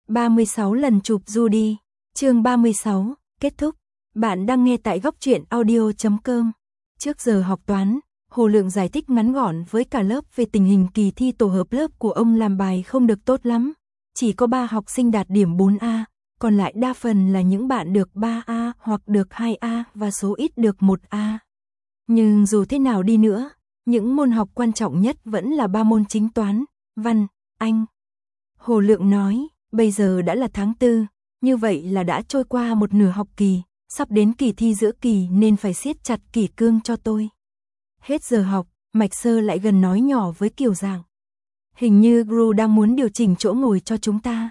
36 lần chụp Judy. Chương 36, kết thúc. Bạn đang nghe tại góc truyện audio.com. Trước giờ học toán, Hồ Lượng giải thích ngắn gọn với cả lớp về tình hình kỳ thi tổ hợp lớp của ông làm bài không được tốt lắm. Chỉ có 3 học sinh đạt điểm 4A, còn lại đa phần là những bạn được 3A hoặc được 2A và số ít được 1A. Nhưng dù thế nào đi nữa, những môn học quan trọng nhất vẫn là 3 môn chính toán, văn, Anh. Hồ Lượng nói, bây giờ đã là tháng 4, như vậy là đã trôi qua một nửa học kỳ, sắp đến kỳ thi giữa kỳ nên phải siết chặt kỷ cương cho tôi. Hết giờ học, Mạch Sơ lại gần nói nhỏ với Kiều Giảng. Hình như Gru đang muốn điều chỉnh chỗ ngồi cho chúng ta.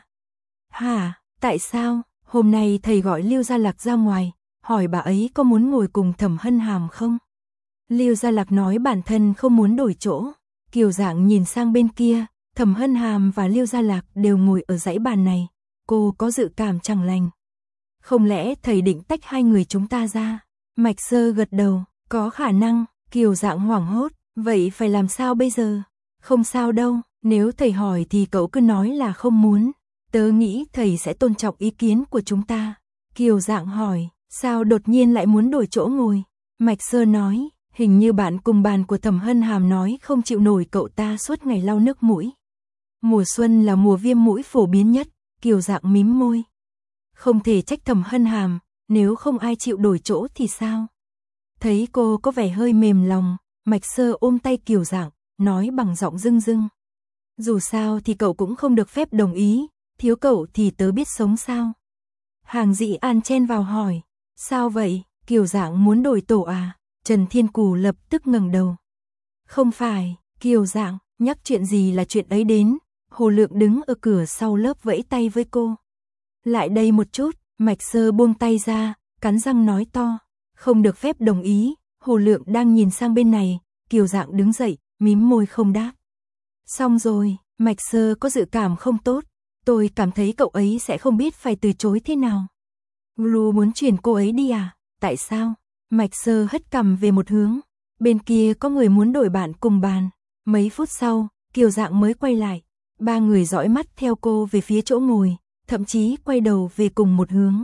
Hả, tại sao? Hôm nay thầy gọi Lưu Gia Lạc ra ngoài, hỏi bà ấy có muốn ngồi cùng Thẩm Hân Hàm không? Lưu Gia Lạc nói bản thân không muốn đổi chỗ. Kiều Giảng nhìn sang bên kia, Thẩm Hân Hàm và Lưu Gia Lạc đều ngồi ở dãy bàn này. Cô có dự cảm chẳng lành. Không lẽ thầy định tách hai người chúng ta ra? Mạch Sơ gật đầu, có khả năng. Kiều Giảng hoảng hốt, vậy phải làm sao bây giờ? Không sao đâu, nếu thầy hỏi thì cậu cứ nói là không muốn. Tớ nghĩ thầy sẽ tôn trọng ý kiến của chúng ta. Kiều Giảng hỏi, sao đột nhiên lại muốn đổi chỗ ngồi? Mạch Sơ nói, hình như bạn cùng bàn của Thẩm Hân Hàm nói không chịu nổi cậu ta suốt ngày lau nước mũi. Mùa xuân là mùa viêm mũi phổ biến nhất. Kiều Giảng mím môi. Không thể trách Thẩm Hân Hàm, nếu không ai chịu đổi chỗ thì sao? Thấy cô có vẻ hơi mềm lòng, Mạch Sơ ôm tay Kiều Giảng, nói bằng giọng rưng rưng. Dù sao thì cậu cũng không được phép đồng ý, thiếu cậu thì tớ biết sống sao? Hàng Dĩ An chen vào hỏi, sao vậy, Kiều Giảng muốn đổi tổ à? Trần Thiên Cù lập tức ngẩng đầu. Không phải, Kiều Giảng, nhắc chuyện gì là chuyện ấy đến. Hồ Lượng đứng ở cửa sau lớp vẫy tay với cô. Lại đây một chút, Mạch Sơ buông tay ra, cắn răng nói to. Không được phép đồng ý, Hồ Lượng đang nhìn sang bên này, Kiều Giảng đứng dậy, mím môi không đáp. Xong rồi, Mạch Sơ có dự cảm không tốt, tôi cảm thấy cậu ấy sẽ không biết phải từ chối thế nào. Gru muốn chuyển cô ấy đi à? Tại sao? Mạch Sơ hất cằm về một hướng, bên kia có người muốn đổi bạn cùng bàn. Mấy phút sau, Kiều Giảng mới quay lại, 3 người dõi mắt theo cô về phía chỗ ngồi, thậm chí quay đầu về cùng một hướng.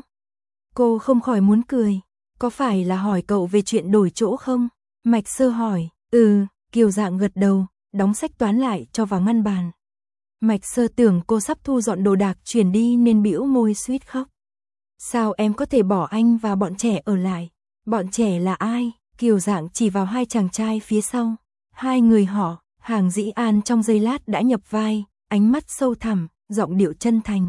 Cô không khỏi muốn cười. Có phải là hỏi cậu về chuyện đổi chỗ không? Mạch Sơ hỏi. Kiều Giảng gật đầu, đóng sách toán lại cho vào ngăn bàn. Mạch Sơ tưởng cô sắp thu dọn đồ đạc chuyển đi nên bĩu môi suýt khóc. Sao em có thể bỏ anh và bọn trẻ ở lại? Bọn trẻ là ai? Kiều Giảng chỉ vào 2 chàng trai phía sau. 2 người họ. Hàng Dĩ An trong giây lát đã nhập vai, ánh mắt sâu thẳm, giọng điệu chân thành.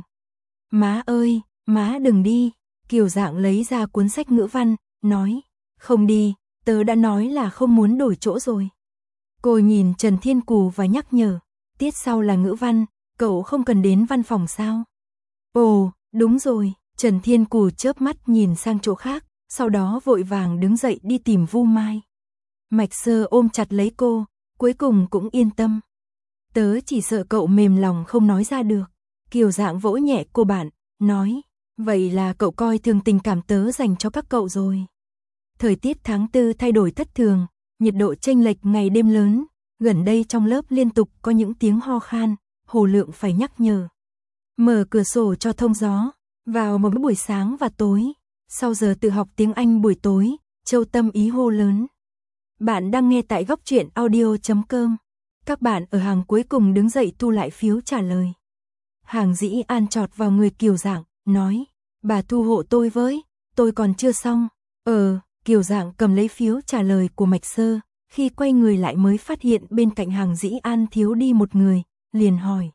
Má ơi, má đừng đi. Kiều Giảng lấy ra cuốn sách ngữ văn, nói, không đi, tớ đã nói là không muốn đổi chỗ rồi. Cô nhìn Trần Thiên Cù và nhắc nhở, tiết sau là ngữ văn, cậu không cần đến văn phòng sao? Ồ, đúng rồi, Trần Thiên Cù chớp mắt nhìn sang chỗ khác, sau đó vội vàng đứng dậy đi tìm Vu Mai. Mạch Sơ ôm chặt lấy cô, cuối cùng cũng yên tâm. Tớ chỉ sợ cậu mềm lòng không nói ra được. Kiều Giảng vỗ nhẹ cô bạn, nói, vậy là cậu coi thường tình cảm tớ dành cho các cậu rồi. Thời tiết tháng 4 thay đổi thất thường, nhiệt độ chênh lệch ngày đêm lớn, gần đây trong lớp liên tục có những tiếng ho khan, Hồ Lượng phải nhắc nhở. Mở cửa sổ cho thông gió, vào mỗi buổi sáng và tối, sau giờ tự học tiếng Anh buổi tối, Châu Tâm ý hô lớn. Bạn đang nghe tại góc truyện audio.com. Các bạn ở hàng cuối cùng đứng dậy thu lại phiếu trả lời. Hàng Dĩ An chọt vào người Kiều Giảng, nói, bà thu hộ tôi với, tôi còn chưa xong. Kiều Giảng cầm lấy phiếu trả lời của Mạch Sơ, khi quay người lại mới phát hiện bên cạnh Hàng Dĩ An thiếu đi một người, liền hỏi.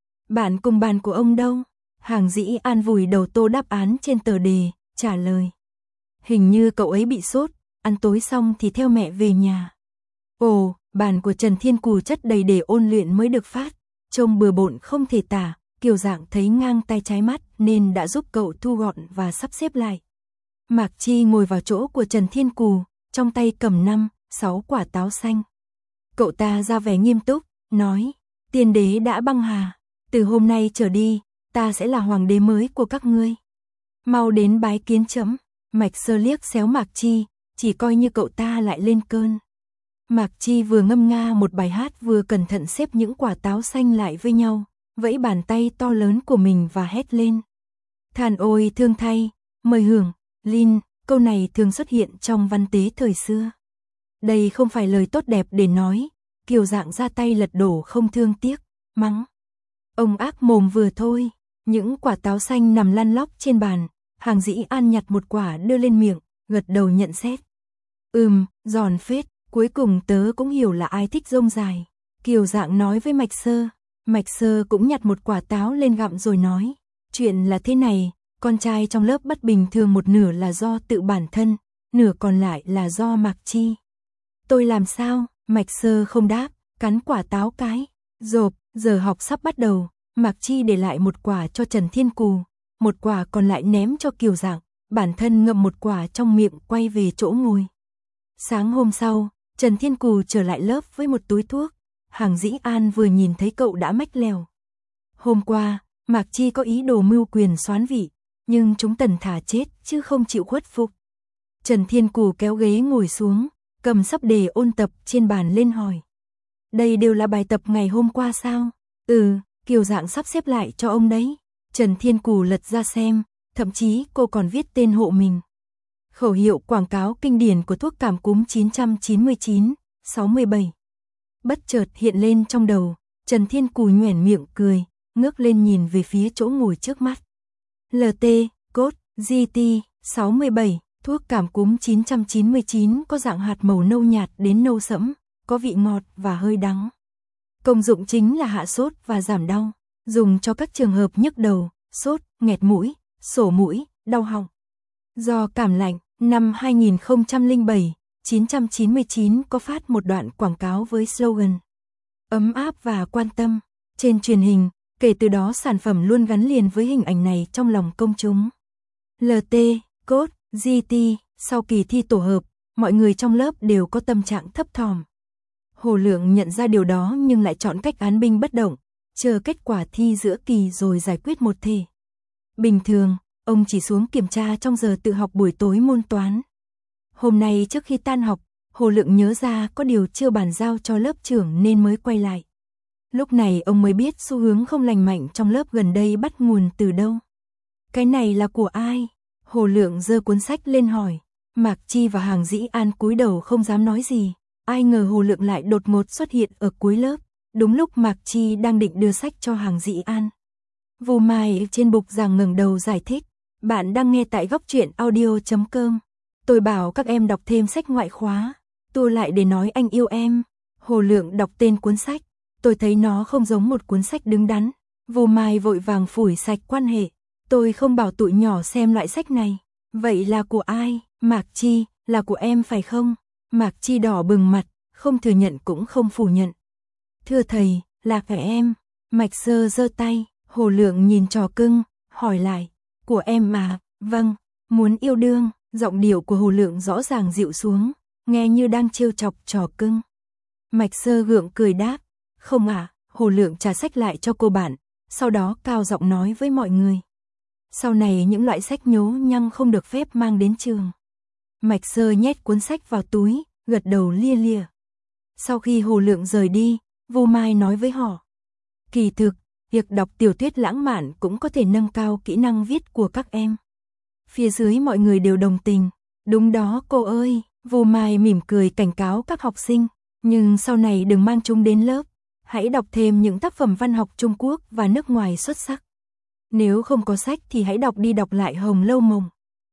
Bạn cùng bàn của ông đâu? Hàng Dĩ An vùi đầu tô đáp án trên tờ đề, trả lời. Hình như cậu ấy bị sốt, ăn tối xong thì theo mẹ về nhà. Ồ, bàn của Trần Thiên Cù chất đầy để ôn luyện mới được phát, trông bừa bộn không thể tả. Kiều Giảng thấy ngang tay trái mắt nên đã giúp cậu thu gọn và sắp xếp lại. Mạc Chi ngồi vào chỗ của Trần Thiên Cù, trong tay cầm 5-6 quả táo xanh. Cậu ta ra vẻ nghiêm túc, nói, tiên đế đã băng hà, từ hôm nay trở đi, ta sẽ là hoàng đế mới của các ngươi. Mau đến bái kiến chấm. Mạch Sơ liếc xéo Mạc Chi, chỉ coi như cậu ta lại lên cơn. Mạc Chi vừa ngâm nga một bài hát vừa cẩn thận xếp những quả táo xanh lại với nhau, vẫy bàn tay to lớn của mình và hét lên. Than ôi thương thay, mời hưởng, Lin, câu này thường xuất hiện trong văn tế thời xưa. Đây không phải lời tốt đẹp để nói, Kiều Dạng ra tay lật đổ không thương tiếc, mắng. Ông ác mồm vừa thôi, những quả táo xanh nằm lăn lóc trên bàn, Hàng Dĩ An nhặt một quả đưa lên miệng, gật đầu nhận xét. Giòn phết, cuối cùng tớ cũng hiểu là ai thích rông dài. Kiều Dạng nói với Mạch Sơ cũng nhặt một quả táo lên gặm rồi nói. Chuyện là thế này, con trai trong lớp bất bình thường một nửa là do tự bản thân, nửa còn lại là do Mạc Chi. Tôi làm sao? Mạch Sơ không đáp, cắn quả táo cái. Rộp, giờ học sắp bắt đầu, Mạc Chi để lại một quả cho Trần Thiên Cù, một quả còn lại ném cho Kiều Dạng, bản thân ngậm một quả trong miệng quay về chỗ ngồi. Sáng hôm sau, Trần Thiên Cù trở lại lớp với một túi thuốc, Hàng Dĩ An vừa nhìn thấy cậu đã mách lèo. Hôm qua, Mạc Chi có ý đồ mưu quyền soán vị, nhưng chúng Tần thả chết chứ không chịu khuất phục. Trần Thiên Cù kéo ghế ngồi xuống, cầm sắp đề ôn tập trên bàn lên hỏi. Đây đều là bài tập ngày hôm qua sao? Kiều Dạng sắp xếp lại cho ông đấy. Trần Thiên Cù lật ra xem, thậm chí cô còn viết tên hộ mình. Khẩu hiệu quảng cáo kinh điển của thuốc cảm cúm 999, 67. Bất chợt hiện lên trong đầu, Trần Thiên Cù nhoẻn miệng cười, ngước lên nhìn về phía chỗ ngồi trước mắt. LT, code, GT, 67, thuốc cảm cúm 999 có dạng hạt màu nâu nhạt đến nâu sẫm, có vị ngọt và hơi đắng. Công dụng chính là hạ sốt và giảm đau, dùng cho các trường hợp nhức đầu, sốt, nghẹt mũi, sổ mũi, đau họng. Do cảm lạnh, năm 2007, 999 có phát một đoạn quảng cáo với slogan ấm áp và quan tâm. Trên truyền hình, kể từ đó sản phẩm luôn gắn liền với hình ảnh này trong lòng công chúng. LT, code, GT, sau kỳ thi tổ hợp, mọi người trong lớp đều có tâm trạng thấp thỏm. Hồ Lượng nhận ra điều đó nhưng lại chọn cách án binh bất động, chờ kết quả thi giữa kỳ rồi giải quyết một thể. Bình thường, ông chỉ xuống kiểm tra trong giờ tự học buổi tối môn toán. Hôm nay trước khi tan học, Hồ Lượng nhớ ra có điều chưa bàn giao cho lớp trưởng nên mới quay lại. Lúc này ông mới biết xu hướng không lành mạnh trong lớp gần đây bắt nguồn từ đâu. Cái này là của ai? Hồ Lượng giơ cuốn sách lên hỏi. Mạc Chi và Hàng Dĩ An cúi đầu không dám nói gì. Ai ngờ Hồ Lượng lại đột ngột xuất hiện ở cuối lớp, đúng lúc Mạc Chi đang định đưa sách cho Hàng Dĩ An. Vu Mai trên bục giảng ngẩng đầu giải thích. Bạn đang nghe tại góc truyện audio.com. Tôi bảo các em đọc thêm sách ngoại khóa. Tôi lại để nói anh yêu em. Hồ Lượng đọc tên cuốn sách. Tôi thấy nó không giống một cuốn sách đứng đắn. Vu Mai vội vàng phủi sạch quan hệ. Tôi không bảo tụi nhỏ xem loại sách này. Vậy là của ai? Mạc Chi, là của em phải không? Mạc Chi đỏ bừng mặt, không thừa nhận cũng không phủ nhận. Thưa thầy, là của em. Mạch Sơ giơ tay, Hồ Lượng nhìn trò cưng, hỏi lại. Của em mà, vâng, muốn yêu đương. Giọng điệu của Hồ Lượng rõ ràng dịu xuống, nghe như đang trêu chọc trò cưng. Mạch Sơ gượng cười đáp. Không ạ. Hồ Lượng trả sách lại cho cô bạn, sau đó cao giọng nói với mọi người. Sau này những loại sách nhố nhăng không được phép mang đến trường. Mạch Sơ nhét cuốn sách vào túi, gật đầu lia lịa. Sau khi Hồ Lượng rời đi, Vu Mai nói với họ. Kỳ thực, việc đọc tiểu thuyết lãng mạn cũng có thể nâng cao kỹ năng viết của các em. Phía dưới mọi người đều đồng tình. Đúng đó cô ơi, Vu Mai mỉm cười cảnh cáo các học sinh. Nhưng sau này đừng mang chúng đến lớp. Hãy đọc thêm những tác phẩm văn học Trung Quốc và nước ngoài xuất sắc. Nếu không có sách thì hãy đọc đi đọc lại Hồng Lâu Mộng.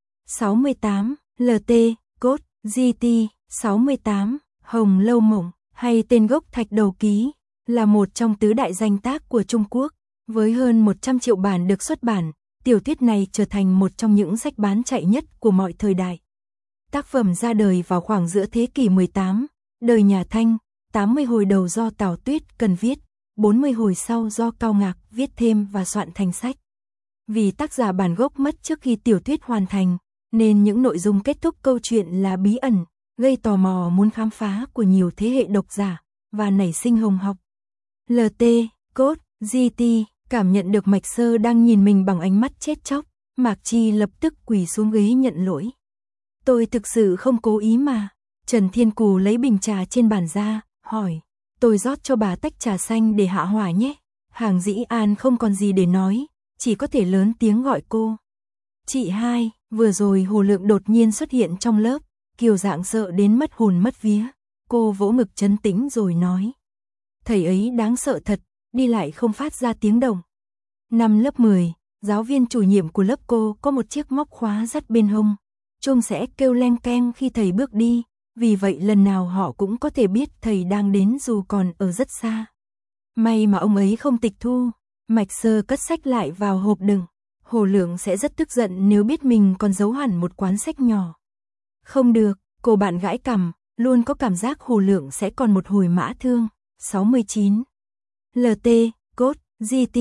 68. LT, code, GT, 68, Hồng Lâu Mộng, hay tên gốc Thạch Đầu Ký, là một trong tứ đại danh tác của Trung Quốc. Với hơn 100 triệu bản được xuất bản, tiểu thuyết này trở thành một trong những sách bán chạy nhất của mọi thời đại. Tác phẩm ra đời vào khoảng giữa thế kỷ 18, đời nhà Thanh, 80 hồi đầu do Tào Tuyết cần viết, 40 hồi sau do Cao Ngạc viết thêm và soạn thành sách. Vì tác giả bản gốc mất trước khi tiểu thuyết hoàn thành, nên những nội dung kết thúc câu chuyện là bí ẩn, gây tò mò muốn khám phá của nhiều thế hệ độc giả, và nảy sinh hồng học. LT, code, GT, cảm nhận được Mạch Sơ đang nhìn mình bằng ánh mắt chết chóc, Mạc Chi lập tức quỳ xuống ghế nhận lỗi. Tôi thực sự không cố ý mà. Trần Thiên Cù lấy bình trà trên bàn ra, hỏi. Tôi rót cho bà tách trà xanh để hạ hỏa nhé. Hàng Dĩ An không còn gì để nói, chỉ có thể lớn tiếng gọi cô. Chị hai, vừa rồi Hồ Lượng đột nhiên xuất hiện trong lớp, Kiều Dạng sợ đến mất hồn mất vía. Cô vỗ ngực trấn tĩnh rồi nói. Thầy ấy đáng sợ thật, đi lại không phát ra tiếng động. Năm lớp 10, giáo viên chủ nhiệm của lớp cô có một chiếc móc khóa dắt bên hông. Chuông sẽ kêu leng keng khi thầy bước đi, vì vậy lần nào họ cũng có thể biết thầy đang đến dù còn ở rất xa. May mà ông ấy không tịch thu, Mạch Sơ cất sách lại vào hộp đựng. Hồ Lượng sẽ rất tức giận nếu biết mình còn giấu hẳn một quán sách nhỏ. Không được, cô bạn gãi cằm, luôn có cảm giác Hồ Lượng sẽ còn một hồi mã thương. 69. LT, cốt, GT,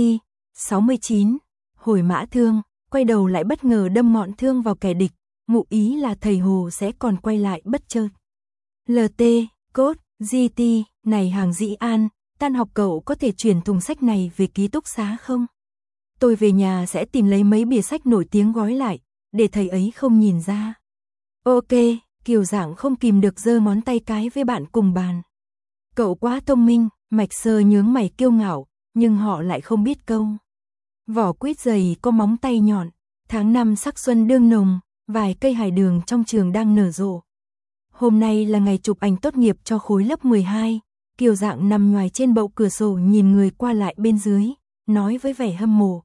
69. Hồi mã thương, quay đầu lại bất ngờ đâm ngọn thương vào kẻ địch, ngụ ý là thầy Hồ sẽ còn quay lại bất chợt. LT, cốt, GT, này Hàng Dĩ An, tan học cậu có thể chuyển thùng sách này về ký túc xá không? Tôi về nhà sẽ tìm lấy mấy bìa sách nổi tiếng gói lại, để thầy ấy không nhìn ra. Ok, Kiều Dạng không kìm được giơ ngón tay cái với bạn cùng bàn. Cậu quá thông minh, Mạch Sơ nhướng mày kiêu ngạo, nhưng họ lại không biết câu. Vỏ quýt dày có móng tay nhọn, tháng 5 sắc xuân đương nồng, vài cây hải đường trong trường đang nở rộ. Hôm nay là ngày chụp ảnh tốt nghiệp cho khối lớp 12, Kiều Dạng nằm nhoài trên bậu cửa sổ nhìn người qua lại bên dưới, nói với vẻ hâm mộ.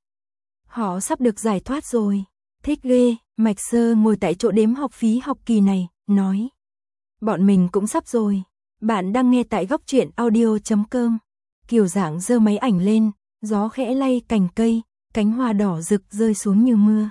Họ sắp được giải thoát rồi, thích ghê, Mạch Sơ ngồi tại chỗ đếm học phí học kỳ này, nói. Bọn mình cũng sắp rồi, bạn đang nghe tại góc truyện audio.com. Kiều Dạng giơ máy ảnh lên, gió khẽ lay cành cây, cánh hoa đỏ rực rơi xuống như mưa.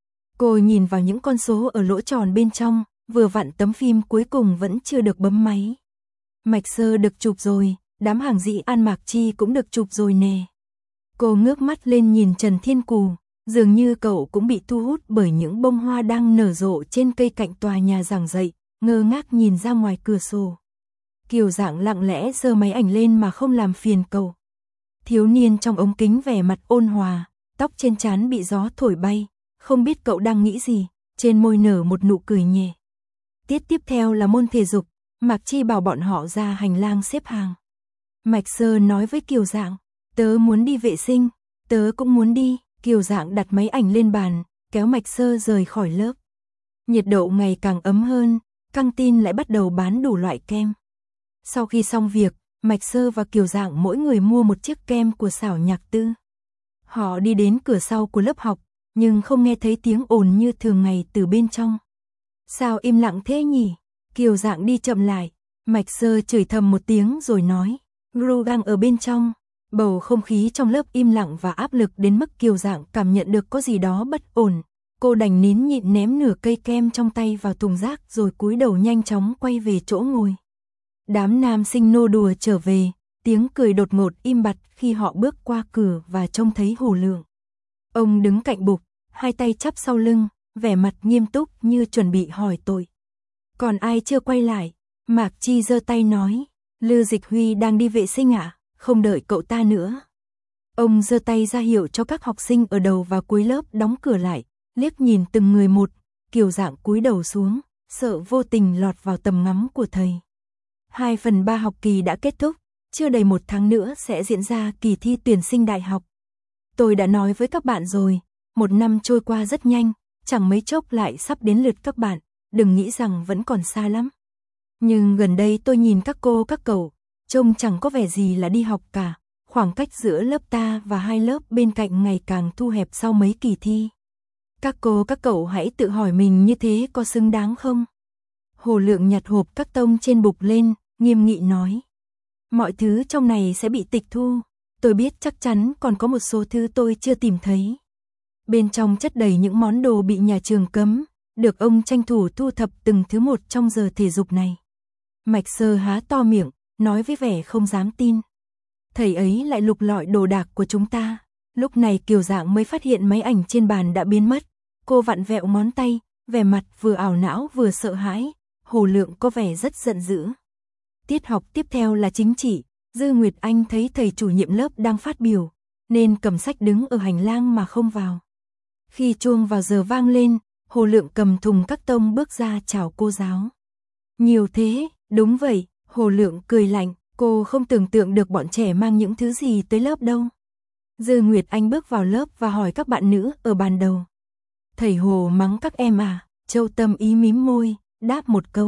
Cô nhìn vào những con số ở lỗ tròn bên trong, vừa vặn tấm phim cuối cùng vẫn chưa được bấm máy. Mạch Sơ được chụp rồi, đám Hàng Dĩ An Mạc Chi cũng được chụp rồi nè. Cô ngước mắt lên nhìn Trần Thiên Cù, dường như cậu cũng bị thu hút bởi những bông hoa đang nở rộ trên cây cạnh tòa nhà giảng dạy, ngơ ngác nhìn ra ngoài cửa sổ. Kiều Dạng lặng lẽ giơ máy ảnh lên mà không làm phiền cậu. Thiếu niên trong ống kính vẻ mặt ôn hòa, tóc trên trán bị gió thổi bay, không biết cậu đang nghĩ gì, trên môi nở một nụ cười nhẹ. Tiết tiếp theo là môn thể dục, Mạc Chi bảo bọn họ ra hành lang xếp hàng. Mạch Sơ nói với Kiều Dạng, tớ muốn đi vệ sinh, tớ cũng muốn đi. Kiều Dạng đặt máy ảnh lên bàn, kéo Mạch Sơ rời khỏi lớp. Nhiệt độ ngày càng ấm hơn, căng tin lại bắt đầu bán đủ loại kem. Sau khi xong việc, Mạch Sơ và Kiều Dạng mỗi người mua một chiếc kem của xảo Nhạc Tư. Họ đi đến cửa sau của lớp học, nhưng không nghe thấy tiếng ồn như thường ngày từ bên trong. Sao im lặng thế nhỉ? Kiều Dạng đi chậm lại, Mạch Sơ chửi thầm một tiếng rồi nói, Gru đang ở bên trong. Bầu không khí trong lớp im lặng và áp lực đến mức Kiều Dạng cảm nhận được có gì đó bất ổn. Cô đành nín nhịn ném nửa cây kem trong tay vào thùng rác rồi cúi đầu nhanh chóng quay về chỗ ngồi. Đám nam sinh nô đùa trở về, tiếng cười đột ngột im bặt khi họ bước qua cửa và trông thấy Hồ Lượng. Ông đứng cạnh bục, hai tay chắp sau lưng, vẻ mặt nghiêm túc như chuẩn bị hỏi tội. Còn ai chưa quay lại? Mạc Chi giơ tay nói, Lư Dịch Huy đang đi vệ sinh ạ, không đợi cậu ta nữa. Ông giơ tay ra hiệu cho các học sinh ở đầu và cuối lớp đóng cửa lại, liếc nhìn từng người một, Kiều Dạng cúi đầu xuống, sợ vô tình lọt vào tầm ngắm của thầy. 2/3 học kỳ đã kết thúc, chưa đầy 1 tháng nữa sẽ diễn ra kỳ thi tuyển sinh đại học. Tôi đã nói với các bạn rồi, 1 năm trôi qua rất nhanh, chẳng mấy chốc lại sắp đến lượt các bạn, đừng nghĩ rằng vẫn còn xa lắm. Nhưng gần đây tôi nhìn các cô các cậu, trông chẳng có vẻ gì là đi học cả, khoảng cách giữa lớp ta và hai lớp bên cạnh ngày càng thu hẹp sau mấy kỳ thi. Các cô các cậu hãy tự hỏi mình như thế có xứng đáng không? Hồ Lượng nhặt hộp các tông trên bục lên, nghiêm nghị nói. Mọi thứ trong này sẽ bị tịch thu, tôi biết chắc chắn còn có một số thứ tôi chưa tìm thấy. Bên trong chất đầy những món đồ bị nhà trường cấm, được ông tranh thủ thu thập từng thứ một trong giờ thể dục này. Mạch Sơ há to miệng, nói với vẻ không dám tin. Thầy ấy lại lục lọi đồ đạc của chúng ta. Lúc này Kiều Dạng mới phát hiện máy ảnh trên bàn đã biến mất. Cô vặn vẹo ngón tay, vẻ mặt vừa ảo não vừa sợ hãi. Hồ Lượng có vẻ rất giận dữ. Tiết học tiếp theo là chính trị. Dư Nguyệt Anh thấy thầy chủ nhiệm lớp đang phát biểu, nên cầm sách đứng ở hành lang mà không vào. Khi chuông vào giờ vang lên, Hồ Lượng cầm thùng các tông bước ra chào cô giáo. Nhiều thế, đúng vậy, Hồ Lượng cười lạnh, cô không tưởng tượng được bọn trẻ mang những thứ gì tới lớp đâu. Dư Nguyệt Anh bước vào lớp và hỏi các bạn nữ ở bàn đầu. Thầy Hồ mắng các em à? Châu Tâm Ý mím môi, đáp một câu.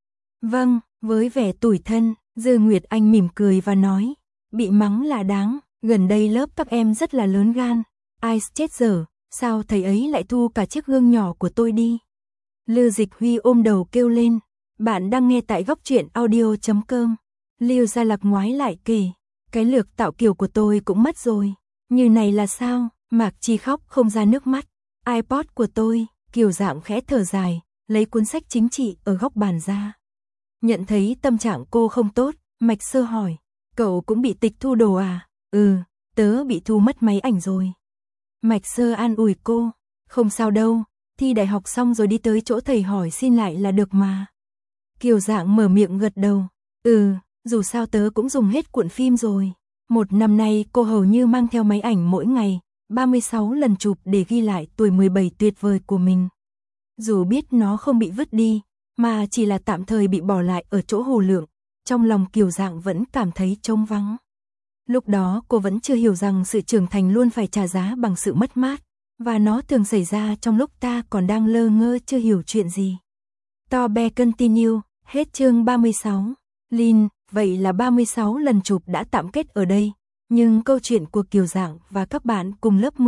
Vâng, với vẻ tủi thân, Dư Nguyệt Anh mỉm cười và nói. Bị mắng là đáng, gần đây lớp các em rất là lớn gan. Ai chết dở, sao thầy ấy lại thu cả chiếc gương nhỏ của tôi đi? Lưu Dịch Huy ôm đầu kêu lên. Bạn đang nghe tại góc truyện audio.com. Lưu Gia Lạc ngoái lại kể. Cái lược tạo kiều của tôi cũng mất rồi. Như này là sao? Mạc Chi khóc không ra nước mắt. iPod của tôi, Kiều Dạng khẽ thở dài, lấy cuốn sách chính trị ở góc bàn ra. Nhận thấy tâm trạng cô không tốt, Mạch Sơ hỏi. Cậu cũng bị tịch thu đồ à? Ừ, tớ bị thu mất máy ảnh rồi. Mạch Sơ an ủi cô. Không sao đâu, thi đại học xong rồi đi tới chỗ thầy hỏi xin lại là được mà. Kiều Dạng mở miệng gật đầu. Ừ, dù sao tớ cũng dùng hết cuộn phim rồi. Một năm nay cô hầu như mang theo máy ảnh mỗi ngày, 36 lần chụp để ghi lại tuổi 17 tuyệt vời của mình. Dù biết nó không bị vứt đi, mà chỉ là tạm thời bị bỏ lại ở chỗ Hồ Lượng, trong lòng Kiều Dạng vẫn cảm thấy trống vắng. Lúc đó cô vẫn chưa hiểu rằng sự trưởng thành luôn phải trả giá bằng sự mất mát, và nó thường xảy ra trong lúc ta còn đang lơ ngơ chưa hiểu chuyện gì. To Be Continue, hết chương 36. Lin, vậy là 36 lần chụp đã tạm kết ở đây, nhưng câu chuyện của Kiều Dạng và các bạn cùng lớp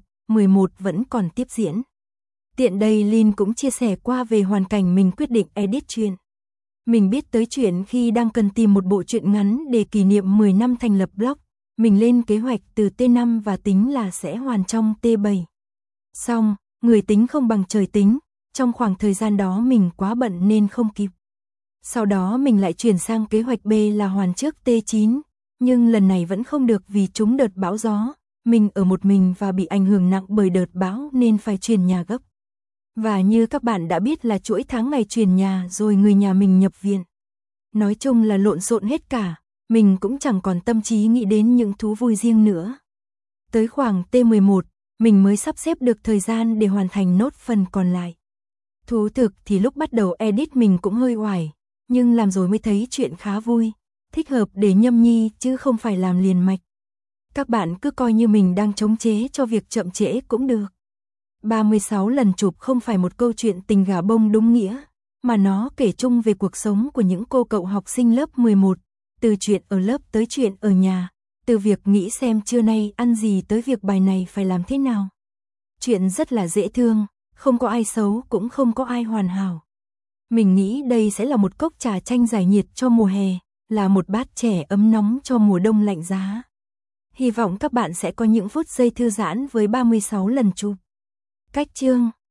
11 vẫn còn tiếp diễn. Tiện đây Lin cũng chia sẻ qua về hoàn cảnh mình quyết định edit truyện. Mình biết tới chuyện khi đang cần tìm một bộ truyện ngắn để kỷ niệm 10 năm thành lập blog. Mình lên kế hoạch từ T5 và tính là sẽ hoàn trong T7. Xong, người tính không bằng trời tính, trong khoảng thời gian đó mình quá bận nên không kịp. Sau đó mình lại chuyển sang kế hoạch B là hoàn trước T9, nhưng lần này vẫn không được vì trúng đợt bão gió. Mình ở một mình và bị ảnh hưởng nặng bởi đợt bão nên phải chuyển nhà gấp. Và như các bạn đã biết là chuỗi tháng ngày chuyển nhà rồi người nhà mình nhập viện. Nói chung là lộn xộn hết cả, mình cũng chẳng còn tâm trí nghĩ đến những thú vui riêng nữa. Tới khoảng T11, mình mới sắp xếp được thời gian để hoàn thành nốt phần còn lại. Thú thực thì lúc bắt đầu edit mình cũng hơi oải, nhưng làm rồi mới thấy chuyện khá vui, thích hợp để nhâm nhi chứ không phải làm liền mạch. Các bạn cứ coi như mình đang chống chế cho việc chậm trễ cũng được. 36 lần chụp không phải một câu chuyện tình gà bông đúng nghĩa, mà nó kể chung về cuộc sống của những cô cậu học sinh lớp 11, từ chuyện ở lớp tới chuyện ở nhà, từ việc nghĩ xem trưa nay ăn gì tới việc bài này phải làm thế nào. Chuyện rất là dễ thương, không có ai xấu cũng không có ai hoàn hảo. Mình nghĩ đây sẽ là một cốc trà chanh giải nhiệt cho mùa hè, là một bát chè ấm nóng cho mùa đông lạnh giá. Hy vọng các bạn sẽ có những phút giây thư giãn với 36 lần chụp. Cách chương